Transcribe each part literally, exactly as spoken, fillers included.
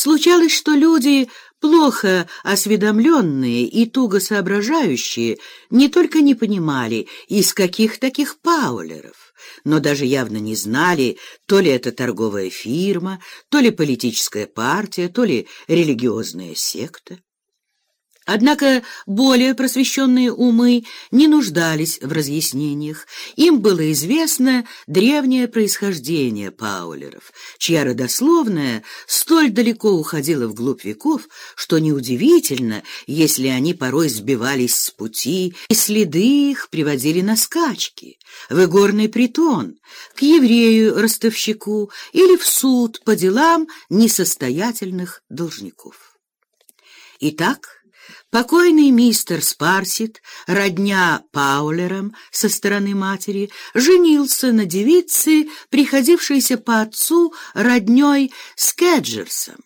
Случалось, что люди, плохо осведомленные и туго соображающие, не только не понимали, из каких таких паулеров, но даже явно не знали, то ли это торговая фирма, то ли политическая партия, то ли религиозная секта. Однако более просвещенные умы не нуждались в разъяснениях. Им было известно древнее происхождение паулеров, чья родословная столь далеко уходила вглубь веков, что неудивительно, если они порой сбивались с пути, и следы их приводили на скачки, в игорный притон, к еврею-ростовщику или в суд по делам несостоятельных должников. Итак, покойный мистер Спарсит, родня Паулерам со стороны матери, женился на девице, приходившейся по отцу родней Скеджерсом.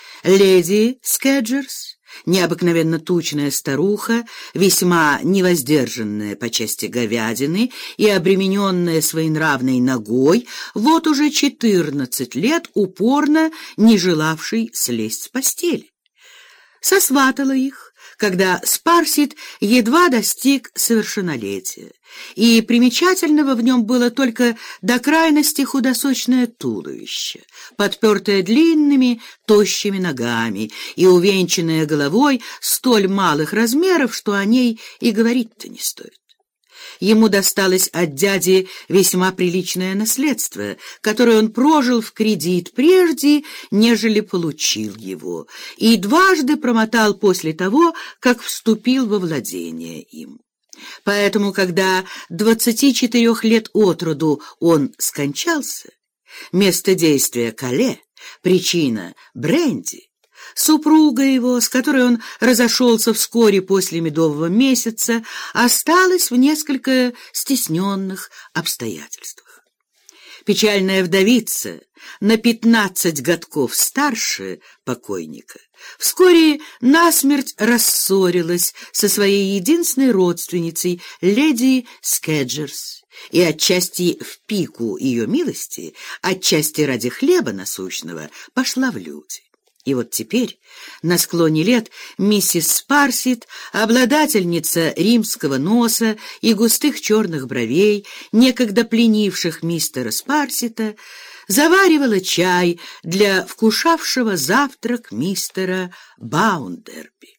Леди Скеджерс, необыкновенно тучная старуха, весьма невоздержанная по части говядины и обремененная своенравной ногой, вот уже четырнадцать лет упорно не желавшей слезть с постели, сосватала их, когда Спарсит едва достиг совершеннолетия, и примечательного в нем было только до крайности худосочное туловище, подпертое длинными тощими ногами и увенчанное головой столь малых размеров, что о ней и говорить-то не стоит. Ему досталось от дяди весьма приличное наследство, которое он прожил в кредит прежде, нежели получил его, и дважды промотал после того, как вступил во владение им. Поэтому, когда двадцати четырех лет от роду он скончался, место действия Кале, причина бренди, супруга его, с которой он разошелся вскоре после медового месяца, осталась в несколько стесненных обстоятельствах. Печальная вдовица, на пятнадцать годков старше покойника, вскоре насмерть рассорилась со своей единственной родственницей, леди Скеджерс, и отчасти в пику ее милости, отчасти ради хлеба насущного, пошла в люди. И вот теперь, на склоне лет, миссис Спарсит, обладательница римского носа и густых черных бровей, некогда пленивших мистера Спарсита, заваривала чай для вкушавшего завтрак мистера Баундерби.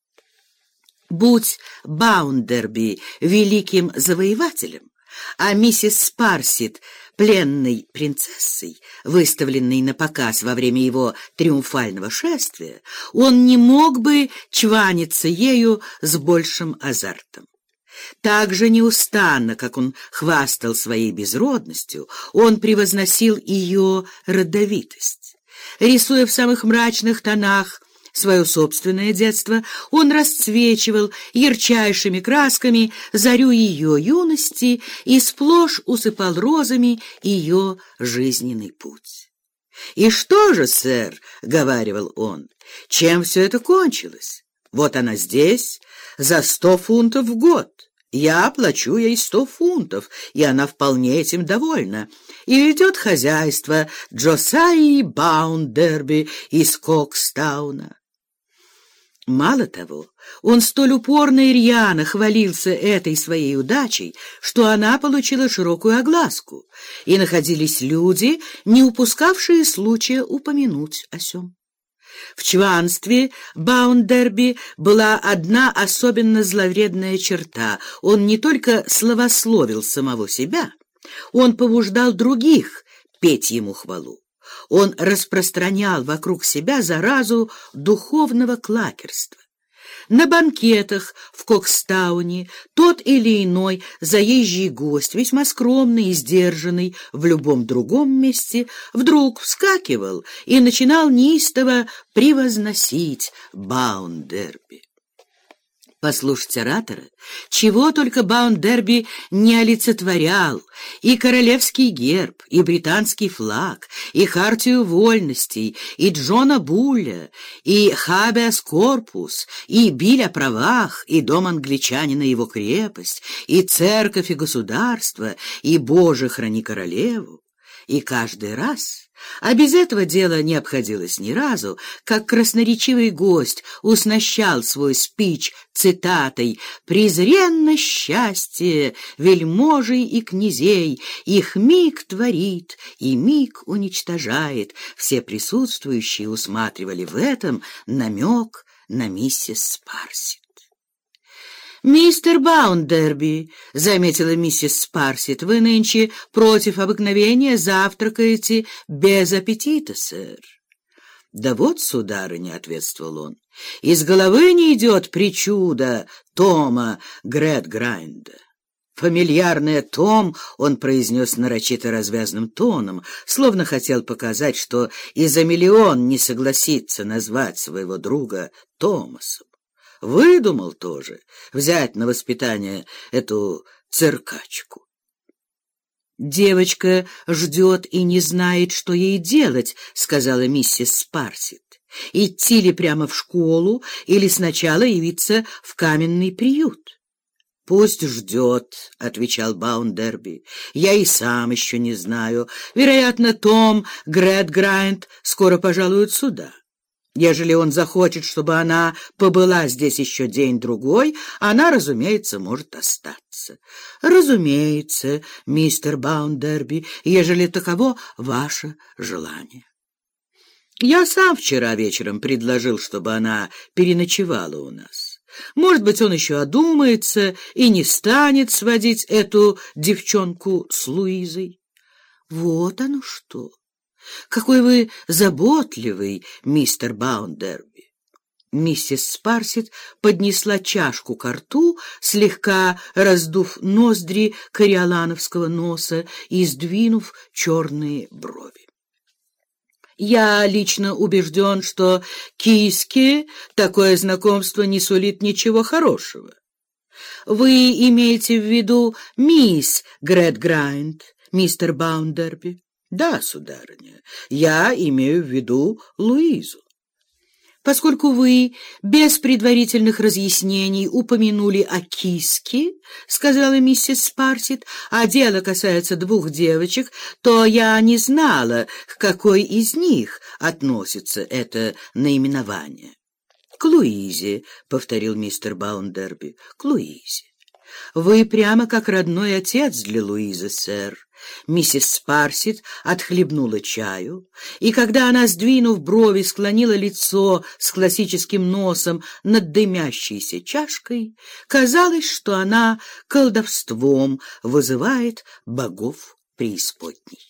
Будь Баундерби великим завоевателем, а миссис Спарсит пленной принцессой, выставленной на показ во время его триумфального шествия, он не мог бы чваниться ею с большим азартом. Так же неустанно, как он хвастал своей безродностью, он превозносил ее родовитость. Рисуя в самых мрачных тонах свое собственное детство, он расцвечивал ярчайшими красками зарю ее юности и сплошь усыпал розами ее жизненный путь. «И что же, сэр, — говаривал он, — чем все это кончилось? Вот она здесь, за сто фунтов в год. Я плачу ей сто фунтов, и она вполне этим довольна. И ведет хозяйство Джосайи Баундерби из Кокстауна». Мало того, он столь упорно и рьяно хвалился этой своей удачей, что она получила широкую огласку, и находились люди, не упускавшие случая упомянуть о сём. В чванстве Баундерби была одна особенно зловредная черта: он не только славословил самого себя, он побуждал других петь ему хвалу. Он распространял вокруг себя заразу духовного клакерства. На банкетах в Кокстауне тот или иной заезжий гость, весьма скромный и сдержанный в любом другом месте, вдруг вскакивал и начинал неистово превозносить Баундерби. Послушать оратора, чего только Баундерби не олицетворял: и королевский герб, и британский флаг, и хартию вольностей, и Джона Булля, и хабеас корпус, и биль о правах, и дом англичанина его крепость, и церковь и государство, и Боже храни королеву. И каждый раз А без этого дело не обходилось ни разу, как красноречивый гость уснащал свой спич цитатой «Презренно счастье вельможей и князей, их миг творит и миг уничтожает». Все присутствующие усматривали в этом намек на миссис Спарсит. «Мистер Баундерби», — заметила миссис Спарсит, — «вы нынче против обыкновения завтракаете без аппетита, сэр». «Да вот, сударыня», — ответствовал он, — «из головы не идет причуда Тома Грэдграйнда». Фамильярное «Том» он произнес нарочито развязным тоном, словно хотел показать, что и за миллион не согласится назвать своего друга Томасом. Выдумал тоже взять на воспитание эту циркачку. «Девочка ждет и не знает, что ей делать», — сказала миссис Спарсит. «Идти ли прямо в школу или сначала явиться в каменный приют?» «Пусть ждет», — отвечал Баундерби. «Я и сам еще не знаю. Вероятно, Том Грэдграйнд скоро пожалует сюда. Ежели он захочет, чтобы она побыла здесь еще день-другой, она, разумеется, может остаться». «Разумеется, мистер Баундерби, ежели таково ваше желание». «Я сам вчера вечером предложил, чтобы она переночевала у нас. Может быть, он еще одумается и не станет сводить эту девчонку с Луизой». «Вот оно что! Какой вы заботливый, мистер Баундерби!» Миссис Спарсит поднесла чашку ко рту, слегка раздув ноздри кориолановского носа и сдвинув черные брови. «Я лично убежден, что Киске такое знакомство не сулит ничего хорошего. Вы имеете в виду мисс Грэдграйнд, мистер Баундерби?» «Да, сударыня, я имею в виду Луизу». «Поскольку вы без предварительных разъяснений упомянули о Киске, — сказала миссис Спарсит, — а дело касается двух девочек, то я не знала, к какой из них относится это наименование». «К Луизе», — повторил мистер Баундерби, — «к Луизе». «Вы прямо как родной отец для Луизы, сэр». Миссис Спарсит отхлебнула чаю, и когда она, сдвинув брови, склонила лицо с классическим носом над дымящейся чашкой, казалось, что она колдовством вызывает богов преисподней.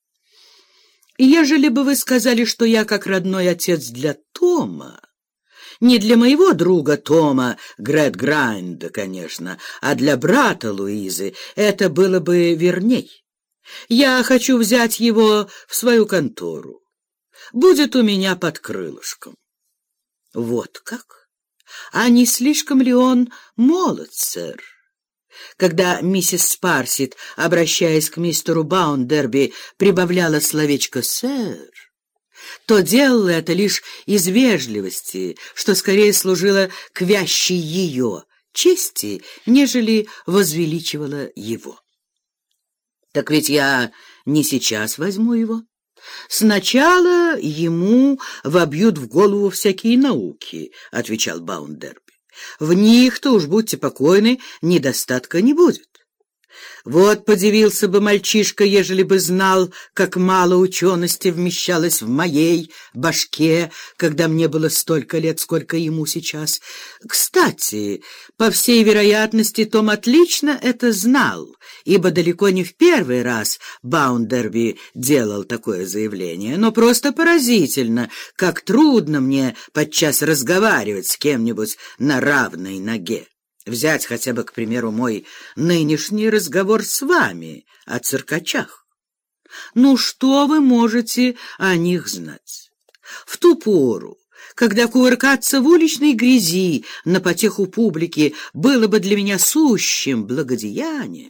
«Ежели бы вы сказали, что я как родной отец для Тома, не для моего друга Тома Грэдграйнда, конечно, а для брата Луизы, это было бы верней. Я хочу взять его в свою контору. Будет у меня под крылышком». «Вот как? А не слишком ли он молод, сэр?» Когда миссис Спарсит, обращаясь к мистеру Баундерби, прибавляла словечко «сэр», то делала это лишь из вежливости, что скорее служило к вящей ее чести, нежели возвеличивало его. «Так ведь я не сейчас возьму его. Сначала ему вобьют в голову всякие науки», — отвечал Баундерби. «В них-то, уж будьте покойны, недостатка не будет. Вот подивился бы мальчишка, ежели бы знал, как мало учености вмещалось в моей башке, когда мне было столько лет, сколько ему сейчас. Кстати, по всей вероятности, Том отлично это знал, ибо далеко не в первый раз Баундерби делал такое заявление, но просто поразительно, как трудно мне подчас разговаривать с кем-нибудь на равной ноге. Взять хотя бы, к примеру, мой нынешний разговор с вами о циркачах. Ну, что вы можете о них знать? В ту пору, когда кувыркаться в уличной грязи на потеху публики было бы для меня сущим благодеянием,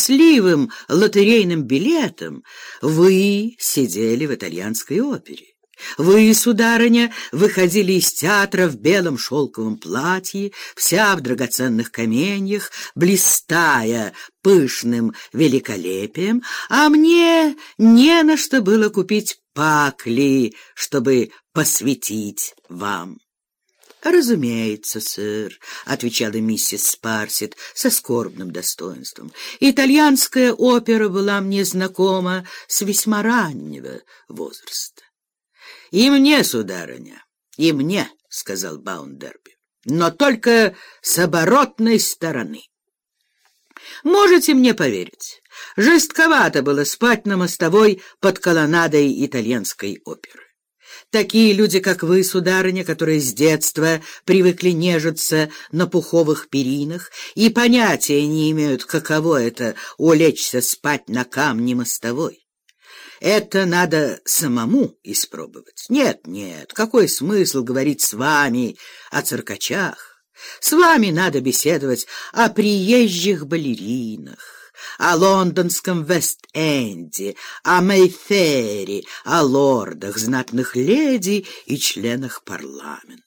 счастливым лотерейным билетом, вы сидели в итальянской опере. Вы, сударыня, выходили из театра в белом шелковом платье, вся в драгоценных каменьях, блистая пышным великолепием, а мне не на что было купить пакли, чтобы посвятить вам. «Разумеется, сэр», — отвечала миссис Спарсит со скорбным достоинством. «Итальянская опера была мне знакома с весьма раннего возраста». «И мне, сударыня, и мне», — сказал Баундерби, — «но только с оборотной стороны». Можете мне поверить, жестковато было спать на мостовой под колоннадой итальянской оперы. Такие люди, как вы, сударыня, которые с детства привыкли нежиться на пуховых перинах и понятия не имеют, каково это — улечься спать на камне мостовой. Это надо самому испробовать. Нет, нет, какой смысл говорить с вами о циркачах? С вами надо беседовать о приезжих балеринах, о лондонском Вест-Энде, о Мейфере, о лордах, знатных леди и членах парламента.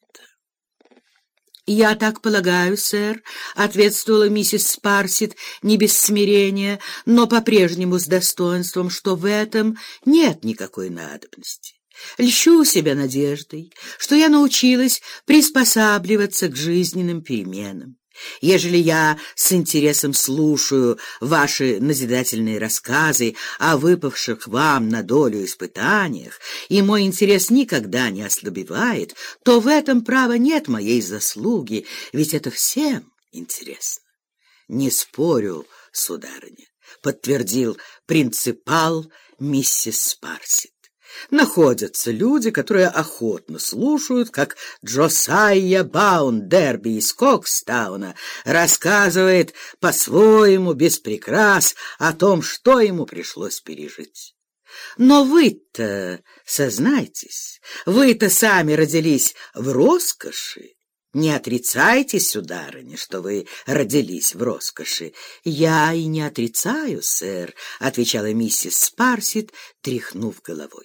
«Я так полагаю, сэр», — ответствовала миссис Спарсит не без смирения, но по-прежнему с достоинством, что в этом нет никакой надобности. Льщу себя надеждой, что я научилась приспосабливаться к жизненным переменам. Ежели я с интересом слушаю ваши назидательные рассказы о выпавших вам на долю испытаниях, и мой интерес никогда не ослабевает, то в этом, право, нет моей заслуги, ведь это всем интересно. Не спорю, сударыня, подтвердил принципал миссис Спарсит. Находятся люди, которые охотно слушают, как Джосайя Баундерби из Кокстауна рассказывает по-своему без прикрас о том, что ему пришлось пережить. Но вы-то, сознайтесь, вы-то сами родились в роскоши. Не отрицайте, сударыня, что вы родились в роскоши. Я и не отрицаю, сэр, — отвечала миссис Спарсит, тряхнув головой.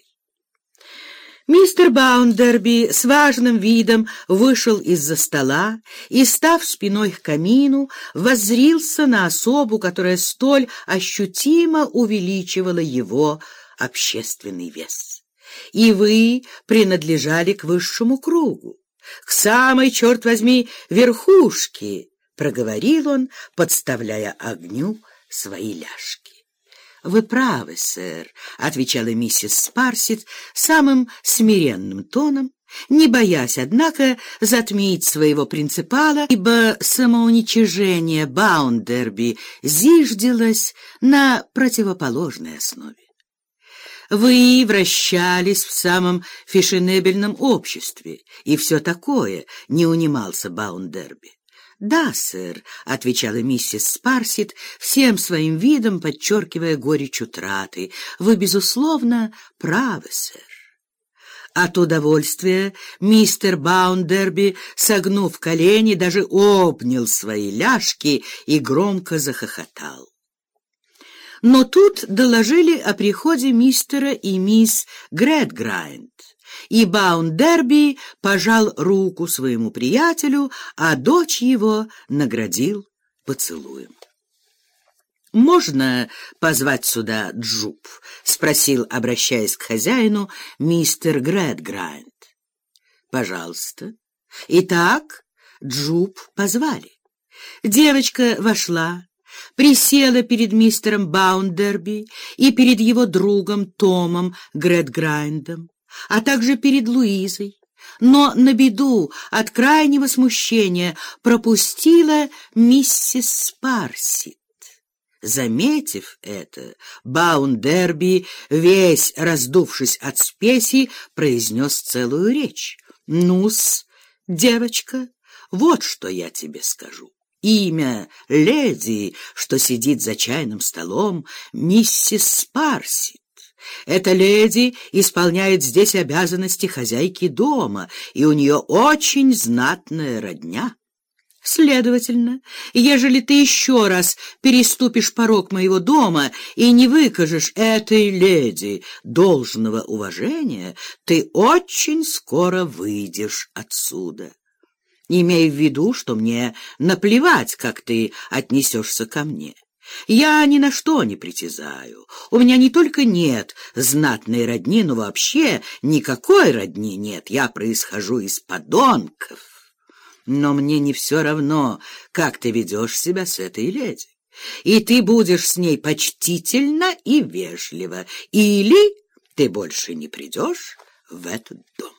Мистер Баундерби с важным видом вышел из-за стола и, став спиной к камину, воззрился на особу, которая столь ощутимо увеличивала его общественный вес. «И вы принадлежали к высшему кругу, к самой, черт возьми, верхушке», — проговорил он, подставляя огню свои ляжки. «Вы правы, сэр», — отвечала миссис Спарсит самым смиренным тоном, не боясь, однако, затмить своего принципала, ибо самоуничижение Баундерби зиждилось на противоположной основе. «Вы вращались в самом фешенебельном обществе, и все такое», — не унимался Баундерби. «Да, сэр», — отвечала миссис Спарсит, всем своим видом подчеркивая горечь утраты, — «вы, безусловно, правы, сэр». От удовольствия мистер Баундерби, согнув колени, даже обнял свои ляжки и громко захохотал. Но тут доложили о приходе мистера и мисс Грэдграйнд, и Баундерби пожал руку своему приятелю, а дочь его наградил поцелуем. «Можно позвать сюда Джуб?» — спросил, обращаясь к хозяину, мистер Грэдграйнд. «Пожалуйста». Итак, Джуб позвали. Девочка вошла, присела перед мистером Баундерби и перед его другом Томом Грэдграйндом, а также перед Луизой, но на беду от крайнего смущения пропустила миссис Спарсит. Заметив это, Баундерби, весь раздувшись от спеси, произнес целую речь. «Ну-с, девочка, вот что я тебе скажу. Имя леди, что сидит за чайным столом, миссис Спарсит. Эта леди исполняет здесь обязанности хозяйки дома, и у нее очень знатная родня. Следовательно, ежели ты еще раз переступишь порог моего дома и не выкажешь этой леди должного уважения, ты очень скоро выйдешь отсюда. Имей в виду, что мне наплевать, как ты отнесешься ко мне. Я ни на что не притязаю. У меня не только нет знатной родни, но вообще никакой родни нет. Я происхожу из подонков. Но мне не все равно, как ты ведешь себя с этой леди. И ты будешь с ней почтительно и вежливо, или ты больше не придешь в этот дом.